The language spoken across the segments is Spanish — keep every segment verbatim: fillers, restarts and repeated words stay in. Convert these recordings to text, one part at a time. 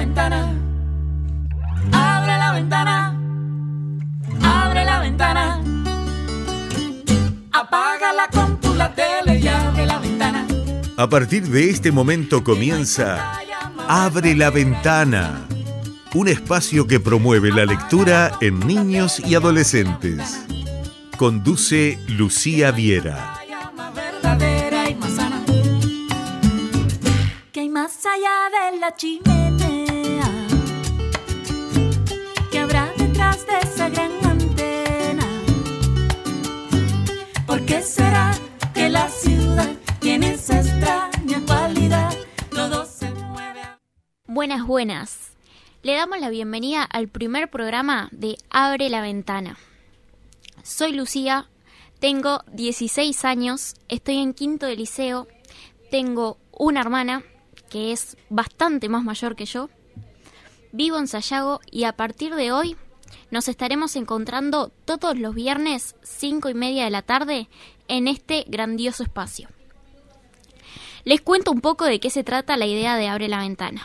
ventana, abre la ventana, abre la ventana, apaga la compu, la tele y abre la ventana. A partir de este momento comienza Abre la Ventana, un espacio que promueve la lectura en niños y adolescentes. Conduce Lucía Viera. Que hay más allá de la chimenea, que habrá detrás de esa gran antena. ¿Por qué será que la ciudad tiene esa extraña cualidad? Todo se mueve. Buenas, buenas. Le damos la bienvenida al primer programa de Abre la Ventana. Soy Lucía, tengo dieciséis años, estoy en quinto de liceo, tengo una hermana que es bastante más mayor que yo, vivo en Sayago y a partir de hoy nos estaremos encontrando todos los viernes cinco y media de la tarde en este grandioso espacio. Les cuento un poco de qué se trata la idea de Abre la Ventana.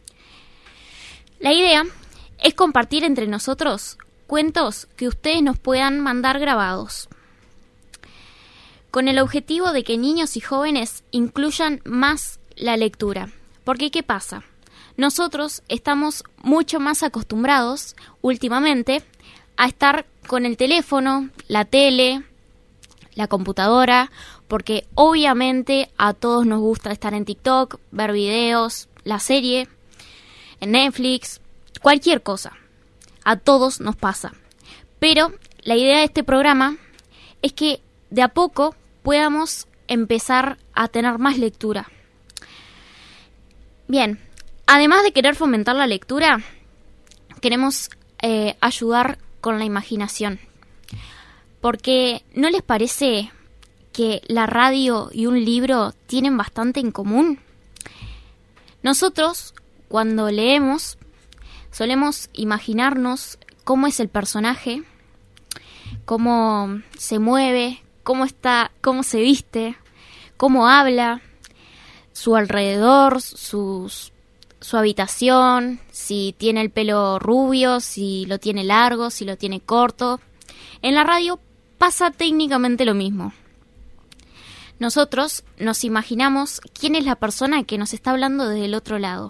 La idea es compartir entre nosotros cuentos que ustedes nos puedan mandar grabados, con el objetivo de que niños y jóvenes incluyan más la lectura. Porque ¿qué pasa? Nosotros estamos mucho más acostumbrados últimamente a estar con el teléfono, la tele, la computadora, porque obviamente a todos nos gusta estar en TikTok, ver videos, la serie, en Netflix, cualquier cosa. A todos nos pasa. Pero la idea de este programa es que de a poco podamos empezar a tener más lectura. Bien, además de querer fomentar la lectura, queremos eh, ayudar con la imaginación. Porque ¿no les parece que la radio y un libro tienen bastante en común? Nosotros, cuando leemos, solemos imaginarnos cómo es el personaje, cómo se mueve, cómo está, cómo se viste, cómo habla, su alrededor, sus, su habitación, si tiene el pelo rubio, si lo tiene largo, si lo tiene corto. En la radio pasa técnicamente lo mismo. Nosotros nos imaginamos quién es la persona que nos está hablando desde el otro lado.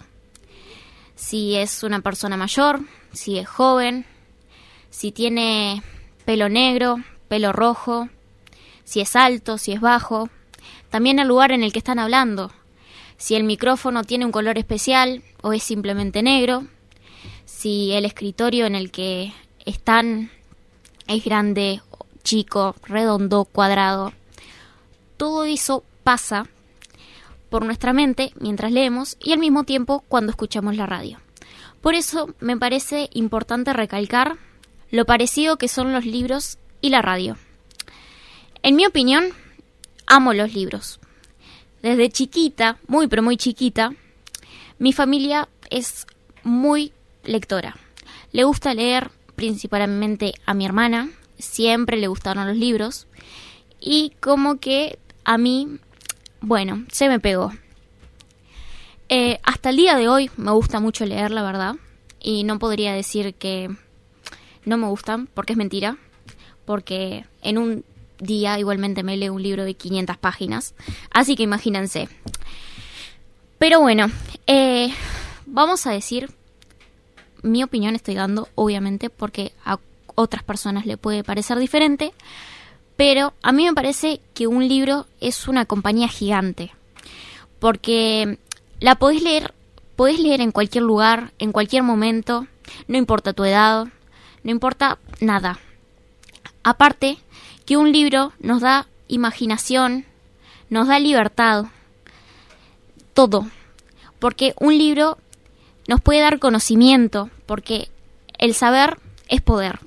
Si es una persona mayor, si es joven, si tiene pelo negro, pelo rojo, si es alto, si es bajo. También el lugar en el que están hablando. Si el micrófono tiene un color especial o es simplemente negro. Si el escritorio en el que están es grande, chico, redondo, cuadrado. Todo eso pasa por nuestra mente mientras leemos y al mismo tiempo cuando escuchamos la radio. Por eso me parece importante recalcar lo parecido que son los libros y la radio. En mi opinión, amo los libros. Desde chiquita, muy pero muy chiquita, mi familia es muy lectora. Le gusta leer principalmente a mi hermana, siempre le gustaron los libros y como que a mí, bueno, se me pegó. Eh, hasta el día de hoy me gusta mucho leer, la verdad, y no podría decir que no me gustan, porque es mentira, porque en un día igualmente me leo un libro de quinientas páginas, así que imagínense. Pero bueno, eh, vamos a decir, mi opinión estoy dando, obviamente, porque a otras personas le puede parecer diferente, pero a mí me parece que un libro es una compañía gigante, porque la podés leer, podés leer en cualquier lugar, en cualquier momento, no importa tu edad, no importa nada. Aparte, que un libro nos da imaginación, nos da libertad, todo, porque un libro nos puede dar conocimiento, porque el saber es poder.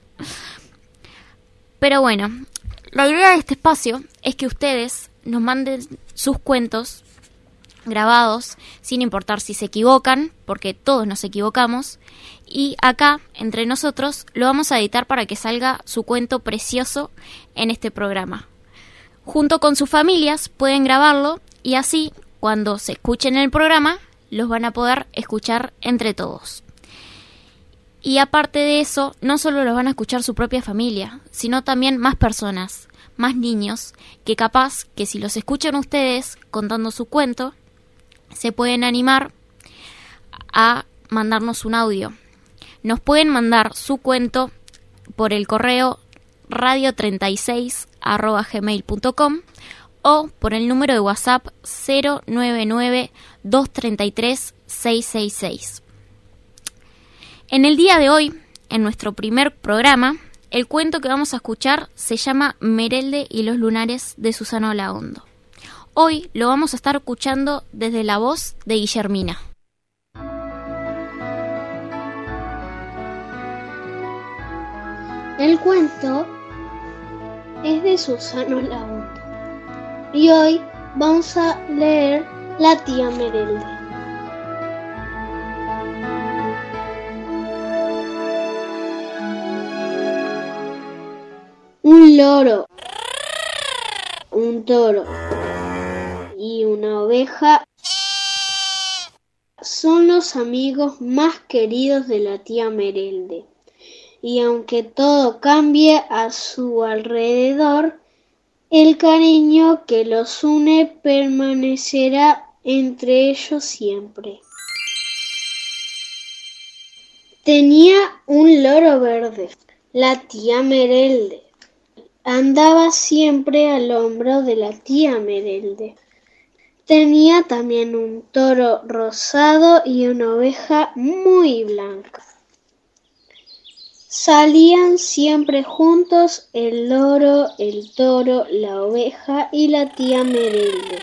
Pero bueno, la idea de este espacio es que ustedes nos manden sus cuentos grabados, sin importar si se equivocan, porque todos nos equivocamos, y acá, entre nosotros, lo vamos a editar para que salga su cuento precioso en este programa. Junto con sus familias pueden grabarlo, y así, cuando se escuchen en el programa, los van a poder escuchar entre todos. Y aparte de eso, no solo los van a escuchar su propia familia, sino también más personas, más niños, que capaz que si los escuchan ustedes contando su cuento, se pueden animar a mandarnos un audio. Nos pueden mandar su cuento por el correo radio treinta y seis arroba gmail punto com o por el número de WhatsApp cero nueve nueve dos tres tres seis seis seis. En el día de hoy, en nuestro primer programa, el cuento que vamos a escuchar se llama Merelde y los lunares de Susana Olaondo. Hoy lo vamos a estar escuchando desde la voz de Guillermina. El cuento es de Susana Olaondo y hoy vamos a leer La tía Merelde. Un loro, un toro y una oveja son los amigos más queridos de la tía Merelde. Y aunque todo cambie a su alrededor, el cariño que los une permanecerá entre ellos siempre. Tenía un loro verde, la tía Merelde. Andaba siempre al hombro de la tía Merelde. Tenía también un toro rosado y una oveja muy blanca. Salían siempre juntos el loro, el toro, la oveja y la tía Merelde.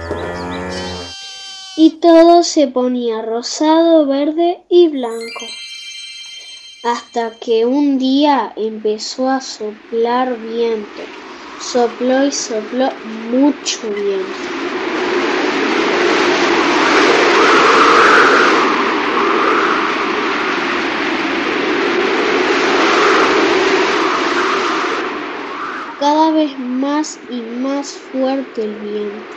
Y todo se ponía rosado, verde y blanco. Hasta que un día empezó a soplar viento. Sopló y sopló mucho viento. Cada vez más y más fuerte el viento.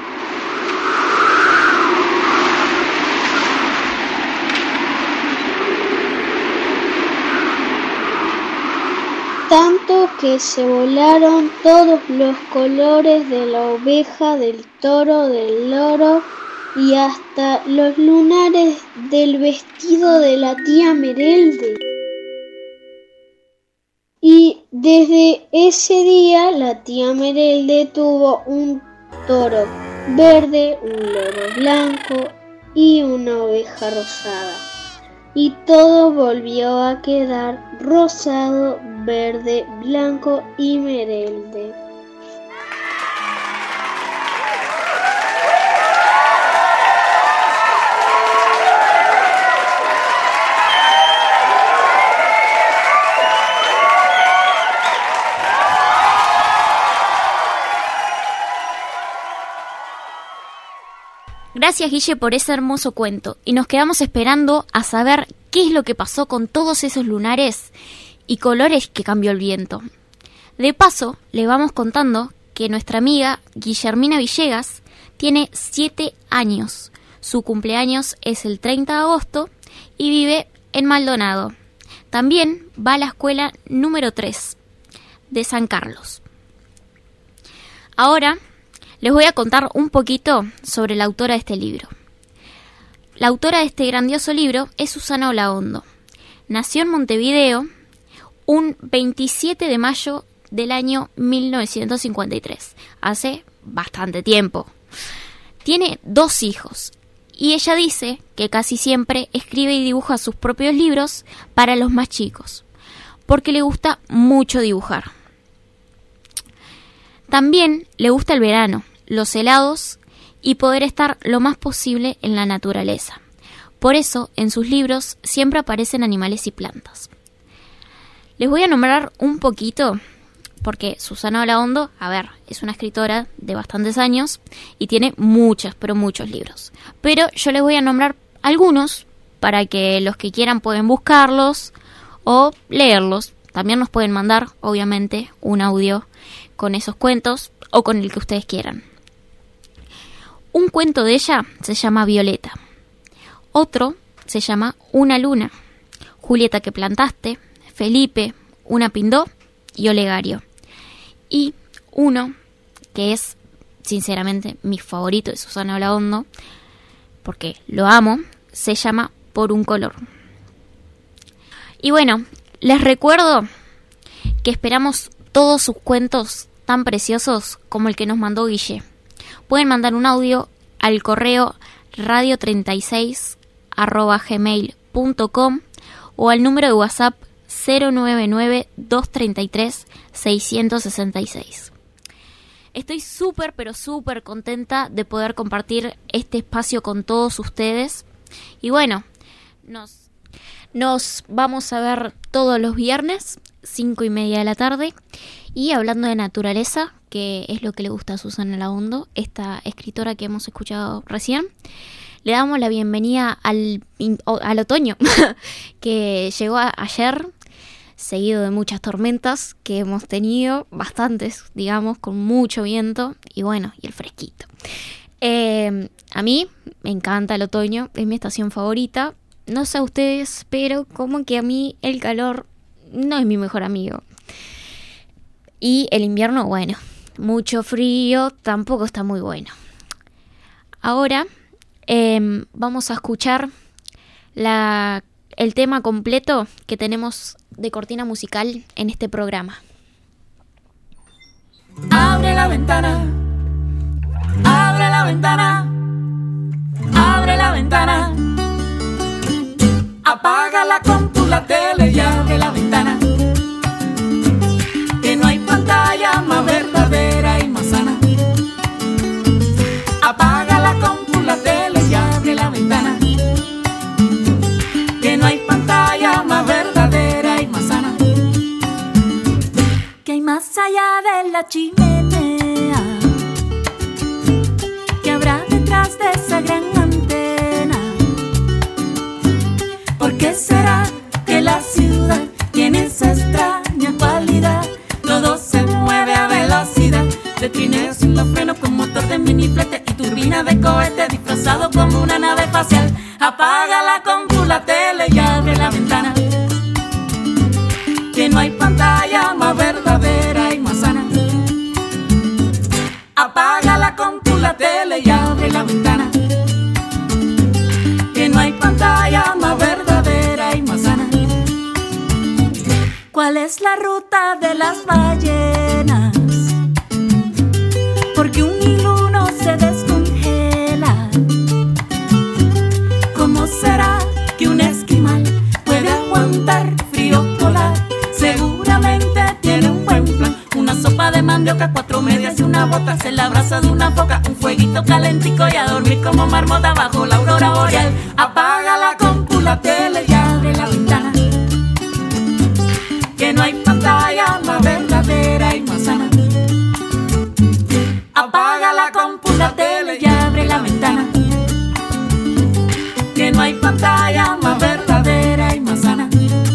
Tanto que se volaron todos los colores de la oveja, del toro, del loro y hasta los lunares del vestido de la tía Merelde. Y desde ese día la tía Merelde tuvo un toro verde, un loro blanco y una oveja rosada. Y todo volvió a quedar rosado, verde, blanco y Merelde. Gracias, Guille, por ese hermoso cuento. Y nos quedamos esperando a saber qué es lo que pasó con todos esos lunares y colores que cambió el viento. De paso, le vamos contando que nuestra amiga Guillermina Villegas tiene siete años. Su cumpleaños es el treinta de agosto y vive en Maldonado. También va a la escuela número tres de San Carlos. Ahora les voy a contar un poquito sobre la autora de este libro. La autora de este grandioso libro es Susana Olaondo. Nació en Montevideo un veintisiete de mayo del año mil novecientos cincuenta y tres, hace bastante tiempo. Tiene dos hijos y ella dice que casi siempre escribe y dibuja sus propios libros para los más chicos, porque le gusta mucho dibujar. También le gusta el verano, los helados y poder estar lo más posible en la naturaleza. Por eso, en sus libros siempre aparecen animales y plantas. Les voy a nombrar un poquito, porque Susana Olaondo, a ver, es una escritora de bastantes años y tiene muchos, pero muchos libros. Pero yo les voy a nombrar algunos para que los que quieran pueden buscarlos o leerlos. También nos pueden mandar, obviamente, un audio con esos cuentos o con el que ustedes quieran. Un cuento de ella se llama Violeta. Otro se llama Una luna, Julieta que plantaste, Felipe, Una pindó y Olegario. Y uno que es sinceramente mi favorito de Susana Olaondo, porque lo amo, se llama Por un color. Y bueno, les recuerdo que esperamos todos sus cuentos tan preciosos como el que nos mandó Guille. Pueden mandar un audio al correo radio treinta y seis arroba gmail punto com o al número de WhatsApp cero nueve nueve dos tres tres seis seis seis. Estoy súper, pero súper contenta de poder compartir este espacio con todos ustedes. Y bueno, nos, nos vamos a ver todos los viernes, cinco y media de la tarde. Y hablando de naturaleza, que es lo que le gusta a Susana Olaondo, esta escritora que hemos escuchado recién, le damos la bienvenida al, al otoño, que llegó a, ayer, seguido de muchas tormentas que hemos tenido, bastantes, digamos, con mucho viento y bueno, y el fresquito. Eh, a mí me encanta el otoño, es mi estación favorita. No sé a ustedes, pero como que a mí el calor no es mi mejor amigo. Y el invierno, bueno, mucho frío, tampoco está muy bueno. Ahora eh, vamos a escuchar la, el tema completo que tenemos de cortina musical en este programa. Abre la ventana, abre la ventana, abre la ventana. Apaga la compu, la tele y abre la ventana. Que no hay pantalla más verdadera y más sana. Apaga la compu, la tele y abre la ventana. Que no hay pantalla más verdadera y más sana. Que hay más allá de la chimenea. Que habrá detrás de esa gran antena. ¿Por qué será que la ciudad tiene esa extraña cualidad? Todo se mueve a velocidad, de trineos sin los frenos con motor de miniflete y turbina de cohete disfrazado como una nave espacial. Apaga la compu, la tele y abre la ventana. Que no hay pantalla más verdadera y más sana. Apaga la compu, la tele y abre la ventana. Que no hay pantalla más verdadera y más sana. ¿Cuál es la ruta de las ballenas? Porque un hilo no se descongela. ¿Cómo será que un esquimal puede aguantar frío polar? Seguramente tiene un buen plan. Una sopa de mandioca, cuatro medias y una bota. Se la brasa de una foca, un fueguito calentico y a dormir como marmota bajo la aurora boreal. Apaga la compu, la tele y abre la ventana. Que no hay pantalla más verdadera y más sana. Apaga la compu, la tele y abre la ventana. Que no hay pantalla más verdadera y más sana.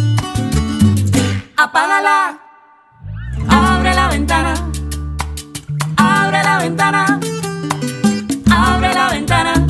Apágala, abre la ventana, abre la ventana, abre la ventana.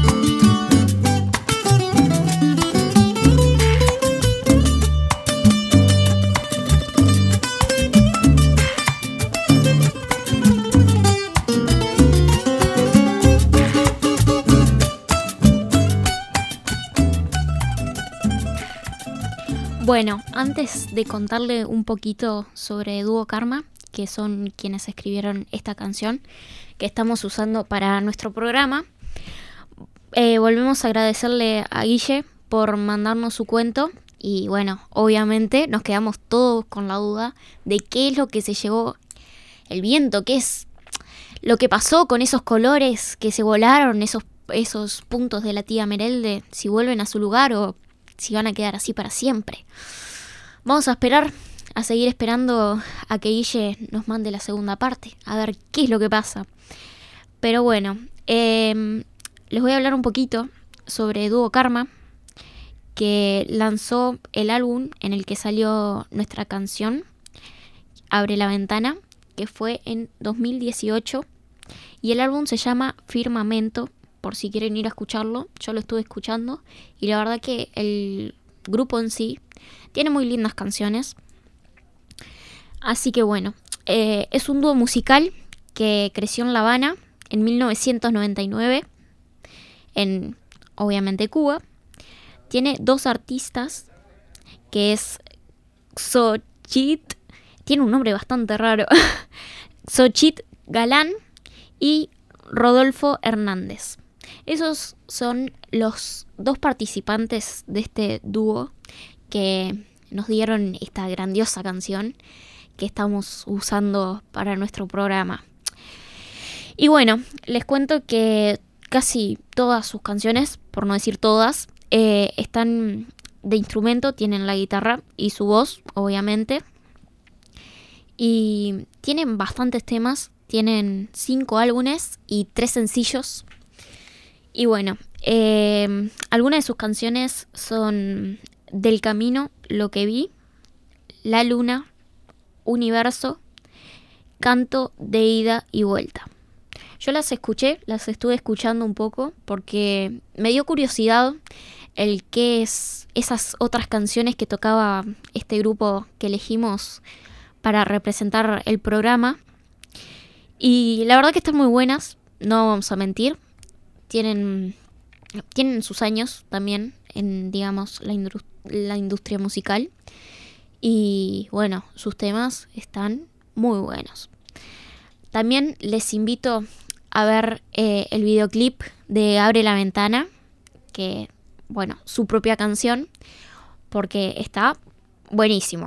Bueno, antes de contarle un poquito sobre Dúo Karma, que son quienes escribieron esta canción que estamos usando para nuestro programa, eh, volvemos a agradecerle a Guille por mandarnos su cuento. Y bueno, obviamente nos quedamos todos con la duda de qué es lo que se llevó el viento, qué es lo que pasó con esos colores que se volaron, esos, esos puntos de la tía Merelde, si vuelven a su lugar o si van a quedar así para siempre. Vamos a esperar, a seguir esperando a que Guille nos mande la segunda parte, a ver qué es lo que pasa. Pero bueno, eh, les voy a hablar un poquito sobre Dúo Karma, que lanzó el álbum en el que salió nuestra canción, Abre la Ventana, que fue en dos mil dieciocho, y el álbum se llama Firmamento, por si quieren ir a escucharlo. Yo lo estuve escuchando y la verdad que el grupo en sí tiene muy lindas canciones. Así que bueno, eh, es un dúo musical que creció en La Habana en mil novecientos noventa y nueve, en obviamente Cuba. Tiene dos artistas, que es Xochitl, tiene un nombre bastante raro, Xochitl Galán y Rodolfo Hernández. Esos son los dos participantes de este dúo que nos dieron esta grandiosa canción que estamos usando para nuestro programa. Y bueno, les cuento que casi todas sus canciones, por no decir todas, eh, están de instrumento, tienen la guitarra y su voz, obviamente. Y tienen bastantes temas, tienen cinco álbumes y tres sencillos. Y bueno, eh, algunas de sus canciones son Del Camino, Lo que vi, La Luna, Universo, Canto de Ida y Vuelta. Yo las escuché, las estuve escuchando un poco porque me dio curiosidad el qué es esas otras canciones que tocaba este grupo que elegimos para representar el programa. Y la verdad que están muy buenas, no vamos a mentir. Tienen, tienen sus años también en, digamos, la, indru- la industria musical. Y bueno, sus temas están muy buenos. También les invito a ver eh, el videoclip de Abre la Ventana, que, bueno, su propia canción, porque está buenísimo.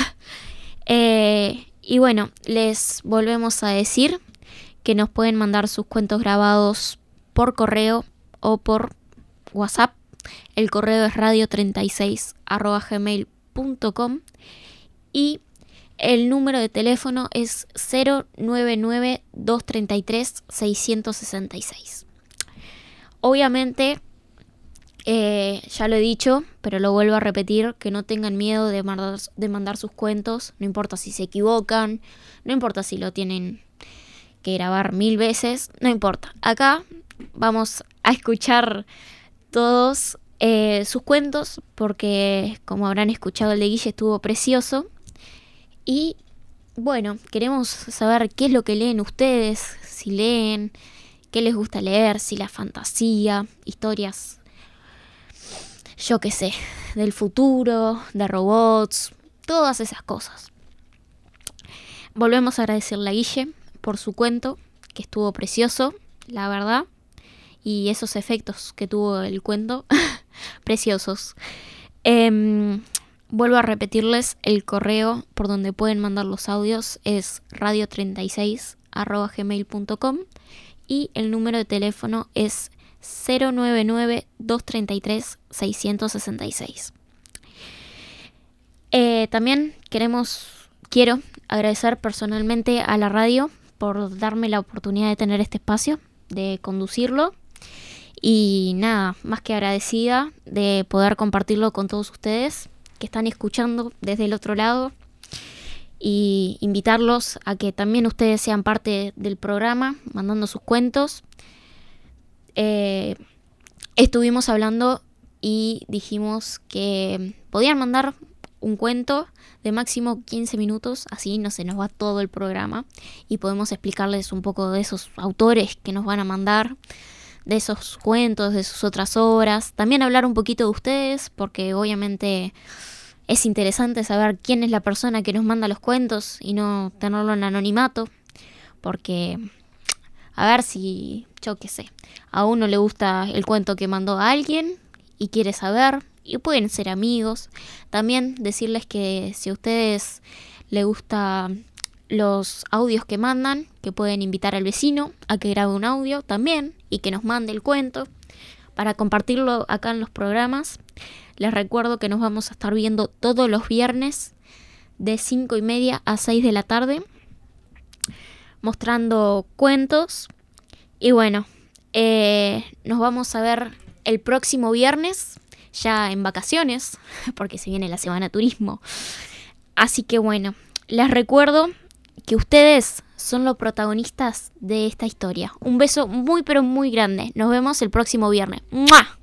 eh, y bueno, les volvemos a decir que nos pueden mandar sus cuentos grabados por correo o por WhatsApp. El correo es radio treinta y seis arroba gmail punto com y el número de teléfono es cero nueve nueve, dos tres tres, seis seis seis. Obviamente, eh, ya lo he dicho, pero lo vuelvo a repetir, que no tengan miedo de mandar, de mandar sus cuentos, no importa si se equivocan, no importa si lo tienen que grabar mil veces, no importa. Acá vamos a escuchar todos eh, sus cuentos, porque como habrán escuchado, el de Guille estuvo precioso. Y bueno, queremos saber qué es lo que leen ustedes, si leen, qué les gusta leer, si la fantasía, historias, yo qué sé, del futuro, de robots, todas esas cosas. Volvemos a agradecerle a Guille por su cuento, que estuvo precioso, la verdad, y esos efectos que tuvo el cuento, preciosos. Eh, Vuelvo a repetirles, el correo por donde pueden mandar los audios es radio treinta y seis arroba gmail punto com y el número de teléfono es cero nueve nueve, dos tres tres, seis seis seis. Eh, también queremos, quiero agradecer personalmente a la radio por darme la oportunidad de tener este espacio, de conducirlo. Y nada, más que agradecida de poder compartirlo con todos ustedes que están escuchando desde el otro lado, y invitarlos a que también ustedes sean parte del programa mandando sus cuentos. Eh, estuvimos hablando y dijimos que podían mandar un cuento de máximo quince minutos, así no se nos va todo el programa y podemos explicarles un poco de esos autores que nos van a mandar, de esos cuentos, de sus otras obras. También hablar un poquito de ustedes, porque obviamente es interesante saber quién es la persona que nos manda los cuentos y no tenerlo en anonimato, porque a ver si, yo qué sé, a uno le gusta el cuento que mandó a alguien y quiere saber, y pueden ser amigos. También decirles que si a ustedes les gustan los audios que mandan, que pueden invitar al vecino a que grabe un audio también y que nos mande el cuento para compartirlo acá en los programas. Les recuerdo que nos vamos a estar viendo todos los viernes de cinco y media a seis de la tarde, mostrando cuentos. Y bueno, eh, nos vamos a ver el próximo viernes, ya en vacaciones, porque se viene la semana turismo. Así que bueno, les recuerdo que ustedes son los protagonistas de esta historia. Un beso muy pero muy grande. Nos vemos el próximo viernes. ¡Mua!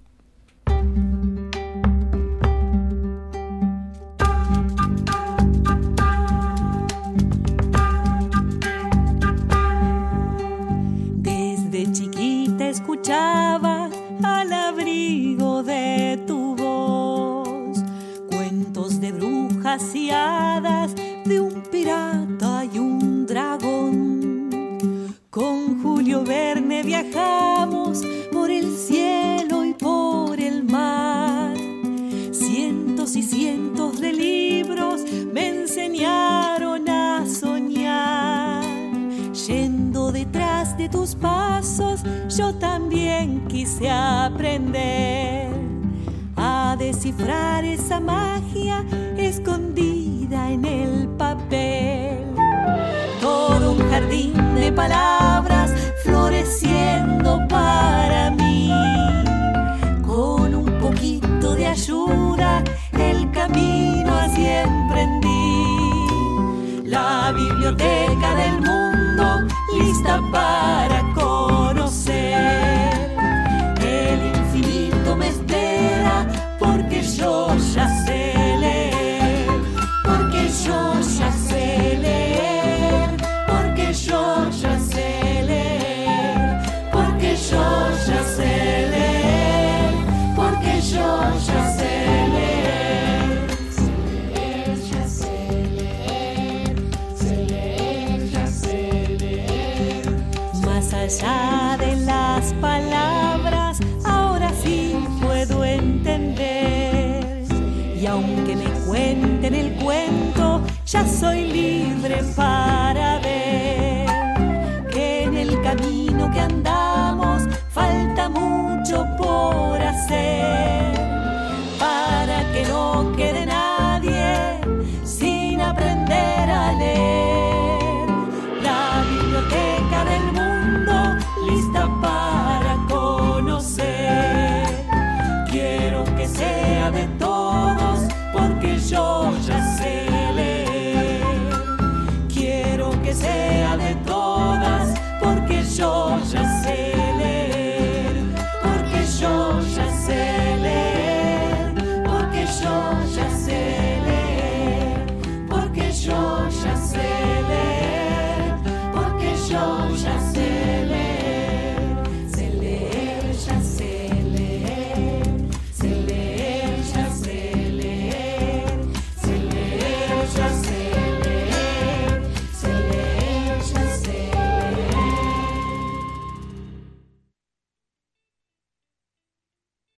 Desde chiquita escuchaba al abrigo de tu voz cuentos de brujas y hadas, de un pirata y un dragón. Con Julio Verne viajamos por el cielo y por el mar. Cientos y cientos de libros me enseñaron a soñar. Yendo detrás de tus pasos, yo también quise aprender a descifrar esa magia escondida en el papel. Todo un jardín de palabras floreciendo para mí. Con un poquito de ayuda, el camino así emprendí. La biblioteca del mundo lista para conocer. El infinito me espera porque yo ya sé leer. Porque yo ya sé leer. Porque yo ya sé leer. Porque yo ya sé leer. Porque yo ya sé leer. Ya sé leer, sé leer, ya sé leer. Más allá de las palabras, ahora sí puedo entender. Y aunque me cuenten el cuento, ya soy libre para